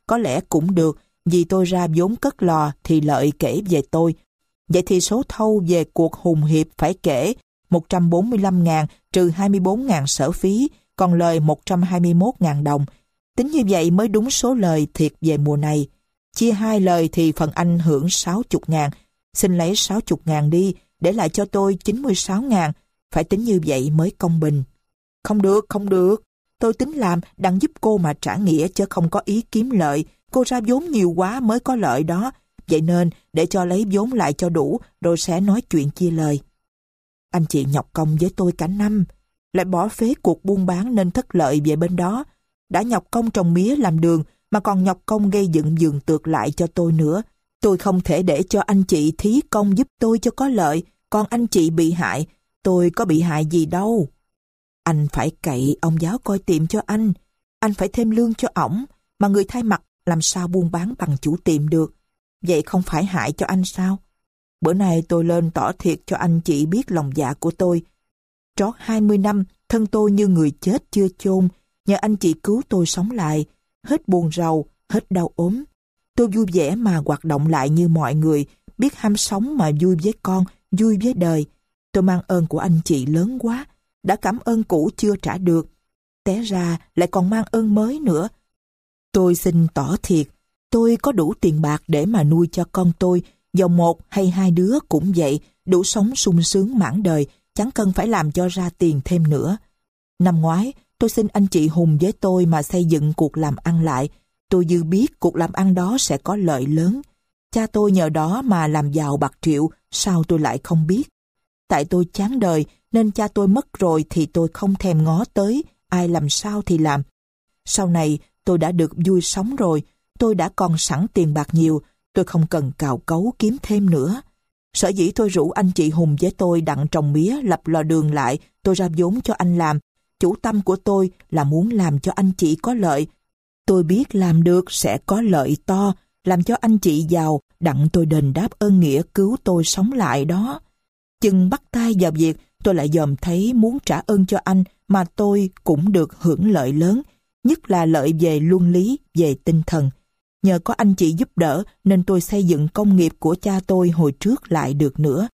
có lẽ cũng được, vì tôi ra vốn cất lò thì lợi kể về tôi. Vậy thì số thâu về cuộc hùng hiệp phải kể một trăm bốn mươi lăm ngàn trừ hai mươi bốn ngàn sở phí, còn lời một trăm hai mươi mốt ngàn đồng. Tính như vậy mới đúng số lời thiệt về mùa này. Chia hai lời thì phần anh hưởng sáu mươi ngàn. Xin lấy sáu mươi ngàn đi, để lại cho tôi chín mươi sáu ngàn. Phải tính như vậy mới công bình. Không được, không được. Tôi tính làm đặng giúp cô mà trả nghĩa, chứ không có ý kiếm lợi. Cô ra vốn nhiều quá mới có lợi đó. Vậy nên để cho lấy vốn lại cho đủ, rồi sẽ nói chuyện chia lời. Anh chị nhọc công với tôi cả năm, lại bỏ phế cuộc buôn bán nên thất lợi về bên đó. Đã nhọc công trồng mía làm đường, mà còn nhọc công gây dựng vườn tược lại cho tôi nữa. Tôi không thể để cho anh chị thí công giúp tôi cho có lợi, còn anh chị bị hại. Tôi có bị hại gì đâu. Anh phải cậy ông giáo coi tiệm cho anh. Anh phải thêm lương cho ổng, mà người thay mặt làm sao buôn bán bằng chủ tiệm được. Vậy không phải hại cho anh sao? Bữa nay tôi lên tỏ thiệt cho anh chị biết lòng dạ của tôi. Trót hai mươi năm, thân tôi như người chết chưa chôn, nhờ anh chị cứu tôi sống lại, hết buồn rầu, hết đau ốm. Tôi vui vẻ mà hoạt động lại như mọi người, biết ham sống mà vui với con, vui với đời. Tôi mang ơn của anh chị lớn quá, đã cảm ơn cũ chưa trả được. Té ra lại còn mang ơn mới nữa. Tôi xin tỏ thiệt, tôi có đủ tiền bạc để mà nuôi cho con tôi, dầu một hay hai đứa cũng vậy, đủ sống sung sướng mãn đời, chẳng cần phải làm cho ra tiền thêm nữa. Năm ngoái, tôi xin anh chị hùng với tôi mà xây dựng cuộc làm ăn lại. Tôi dư biết cuộc làm ăn đó sẽ có lợi lớn. Cha tôi nhờ đó mà làm giàu bạc triệu, sao tôi lại không biết? Tại tôi chán đời, nên cha tôi mất rồi thì tôi không thèm ngó tới, ai làm sao thì làm. Sau này, tôi đã được vui sống rồi, tôi đã còn sẵn tiền bạc nhiều, tôi không cần cào cấu kiếm thêm nữa. Sở dĩ tôi rủ anh chị hùng với tôi đặng trồng mía, lập lò đường lại, tôi ra vốn cho anh làm. Chủ tâm của tôi là muốn làm cho anh chị có lợi. Tôi biết làm được sẽ có lợi to, làm cho anh chị giàu, đặng tôi đền đáp ơn nghĩa cứu tôi sống lại đó. Chừng bắt tay vào việc, tôi lại dòm thấy muốn trả ơn cho anh mà tôi cũng được hưởng lợi lớn, nhất là lợi về luân lý, về tinh thần. Nhờ có anh chị giúp đỡ nên tôi xây dựng công nghiệp của cha tôi hồi trước lại được nữa.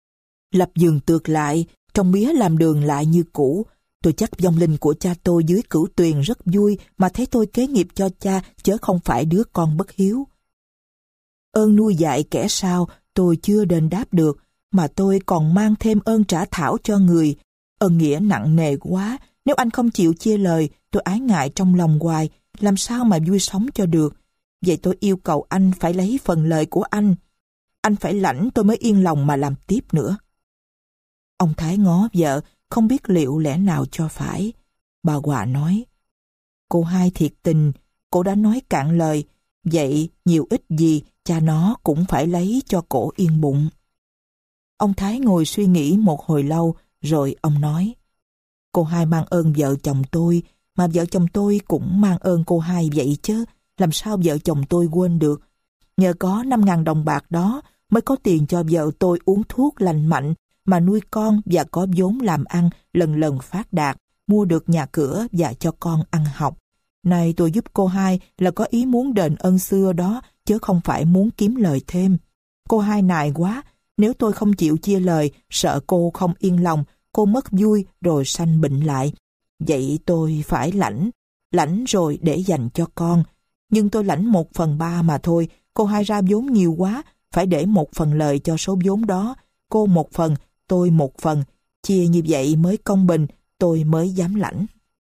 Lập vườn tược lại, trồng mía làm đường lại như cũ. Tôi chắc vong linh của cha tôi dưới cửu tuyền rất vui mà thấy tôi kế nghiệp cho cha, chớ không phải đứa con bất hiếu. Ơn nuôi dạy kẻ sao tôi chưa đền đáp được, mà tôi còn mang thêm ơn trả thảo cho người. Ơn nghĩa nặng nề quá, nếu anh không chịu chia lời, tôi ái ngại trong lòng hoài, làm sao mà vui sống cho được. Vậy tôi yêu cầu anh phải lấy phần lời của anh. Anh phải lãnh tôi mới yên lòng mà làm tiếp nữa. Ông Thái ngó vợ, không biết liệu lẽ nào cho phải. Bà Hòa nói, cô hai thiệt tình, cô đã nói cạn lời, vậy nhiều ít gì cha nó cũng phải lấy cho cổ yên bụng. Ông Thái ngồi suy nghĩ một hồi lâu, rồi ông nói, cô hai mang ơn vợ chồng tôi, mà vợ chồng tôi cũng mang ơn cô hai vậy chứ, làm sao vợ chồng tôi quên được. Nhờ có năm ngàn đồng bạc đó mới có tiền cho vợ tôi uống thuốc lành mạnh, mà nuôi con và có vốn làm ăn lần lần phát đạt, mua được nhà cửa và cho con ăn học. Này tôi giúp cô hai là có ý muốn đền ơn xưa đó, chứ không phải muốn kiếm lời thêm. Cô hai nài quá, nếu tôi không chịu chia lời, sợ cô không yên lòng, cô mất vui rồi sanh bệnh lại. Vậy tôi phải lãnh, lãnh rồi để dành cho con. Nhưng tôi lãnh một phần ba mà thôi, cô hai ra vốn nhiều quá, phải để một phần lời cho số vốn đó. Cô một phần, tôi một phần, chia như vậy mới công bình, tôi mới dám lãnh.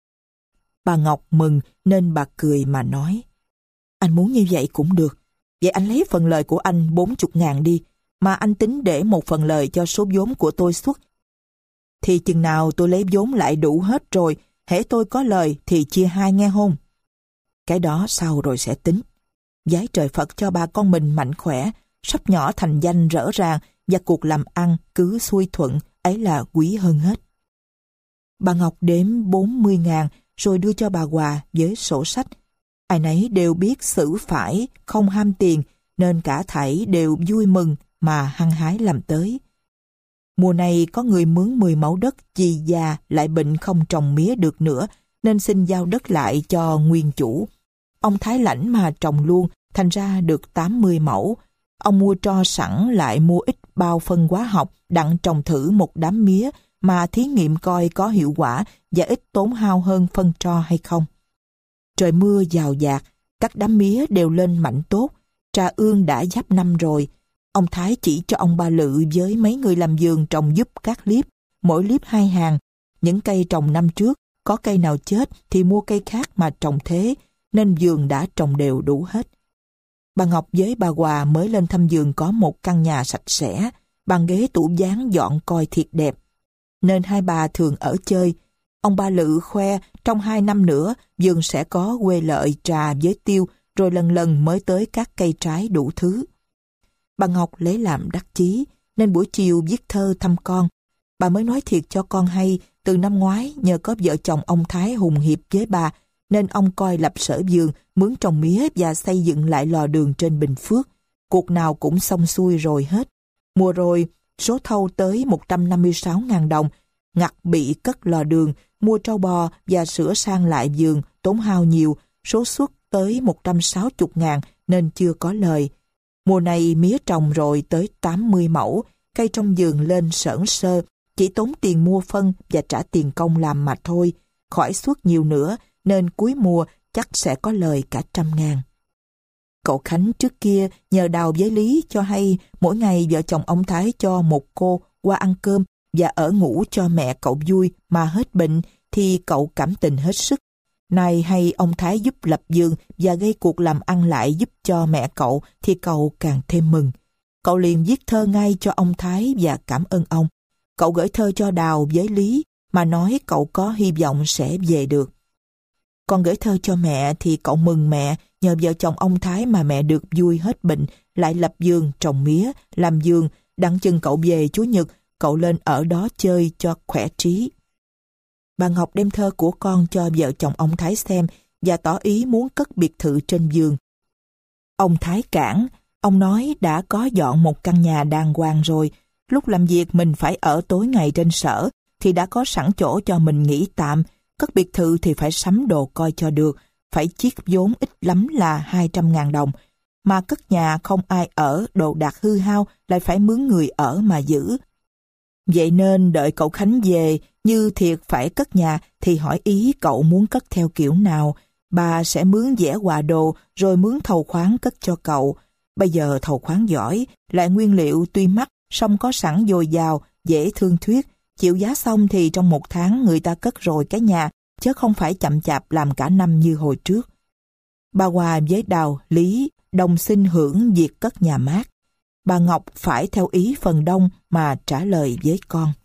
Bà Ngọc mừng nên bà cười mà nói, anh muốn như vậy cũng được. Vậy anh lấy phần lời của anh bốn mươi ngàn đi, mà anh tính để một phần lời cho số vốn của tôi xuất. Thì chừng nào tôi lấy vốn lại đủ hết rồi, hễ tôi có lời thì chia hai nghe hôn. Cái đó sau rồi sẽ tính. Vái trời Phật cho bà con mình mạnh khỏe, sắp nhỏ thành danh rõ ràng, và cuộc làm ăn cứ xuôi thuận, ấy là quý hơn hết. Bà Ngọc đếm bốn mươi ngàn rồi đưa cho bà Hòa với sổ sách. Ai nấy đều biết xử phải, không ham tiền, nên cả thảy đều vui mừng mà hăng hái làm tới. Mùa này có người mướn mười mẫu đất, dì già lại bệnh không trồng mía được nữa, nên xin giao đất lại cho nguyên chủ. Ông Thái lãnh mà trồng luôn, thành ra được tám mươi mẫu. Ông mua tro sẵn lại mua ít bao phân hóa học đặng trồng thử một đám mía mà thí nghiệm coi có hiệu quả và ít tốn hao hơn phân tro hay không. Trời mưa dào dạt, các đám mía đều lên mạnh tốt. Trà ương đã giáp năm rồi. Ông Thái chỉ cho ông Ba Lự với mấy người làm vườn trồng giúp các liếp, mỗi liếp hai hàng. Những cây trồng năm trước, có cây nào chết thì mua cây khác mà trồng thế, nên vườn đã trồng đều đủ hết. Bà Ngọc với bà Hòa mới lên thăm vườn có một căn nhà sạch sẽ, bàn ghế tủ ván dọn coi thiệt đẹp, nên hai bà thường ở chơi. Ông Ba Lự khoe trong hai năm nữa vườn sẽ có quê lợi trà với tiêu, rồi lần lần mới tới các cây trái đủ thứ. Bà Ngọc lấy làm đắc chí, nên buổi chiều viết thơ thăm con. Bà mới nói thiệt cho con hay, từ năm ngoái nhờ có vợ chồng ông Thái hùng hiệp với bà, nên ông coi lập sở vườn, mướn trồng mía và xây dựng lại lò đường trên Bình Phước. Cuộc nào cũng xong xuôi rồi hết. Mùa rồi, số thâu tới một trăm năm mươi sáu nghìn đồng, ngặt bị cất lò đường, mua trâu bò và sửa sang lại vườn, tốn hao nhiều, số suất tới một trăm sáu mươi ngàn nên chưa có lời. Mùa này mía trồng rồi tới tám mươi mẫu, cây trong vườn lên sởn sơ, chỉ tốn tiền mua phân và trả tiền công làm mà thôi, khỏi suất nhiều nữa, nên cuối mùa chắc sẽ có lời cả trăm ngàn. Cậu Khánh trước kia nhờ Đào với Lý cho hay mỗi ngày vợ chồng ông Thái cho một cô qua ăn cơm và ở ngủ cho mẹ cậu vui mà hết bệnh thì cậu cảm tình hết sức. Nay hay ông Thái giúp lập vườn và gây cuộc làm ăn lại giúp cho mẹ cậu thì cậu càng thêm mừng. Cậu liền viết thơ ngay cho ông Thái và cảm ơn ông. Cậu gửi thơ cho Đào với Lý mà nói cậu có hy vọng sẽ về được. Còn gửi thơ cho mẹ thì cậu mừng mẹ nhờ vợ chồng ông Thái mà mẹ được vui hết bệnh, lại lập vườn trồng mía, làm vườn, đặng chừng cậu về Chủ nhật, cậu lên ở đó chơi cho khỏe trí. Bà Ngọc đem thơ của con cho vợ chồng ông Thái xem và tỏ ý muốn cất biệt thự trên vườn. Ông Thái cản, ông nói đã có dọn một căn nhà đàng hoàng rồi, lúc làm việc mình phải ở tối ngày trên sở thì đã có sẵn chỗ cho mình nghỉ tạm, cất biệt thự thì phải sắm đồ coi cho được, phải chiết vốn ít lắm là hai trăm ngàn đồng, mà cất nhà không ai ở, đồ đạc hư hao lại phải mướn người ở mà giữ. Vậy nên đợi cậu Khánh về, như thiệt phải cất nhà thì hỏi ý cậu muốn cất theo kiểu nào, bà sẽ mướn vẽ quà đồ rồi mướn thầu khoáng cất cho cậu. Bây giờ thầu khoáng giỏi, lại nguyên liệu tuy mắc, song có sẵn dồi dào, dễ thương thuyết, chịu giá xong thì trong một tháng người ta cất rồi cái nhà, chứ không phải chậm chạp làm cả năm như hồi trước. Bà Hòa với Đào, Lý đồng xin hưởng việc cất nhà mát. Bà Ngọc phải theo ý phần đông mà trả lời với con.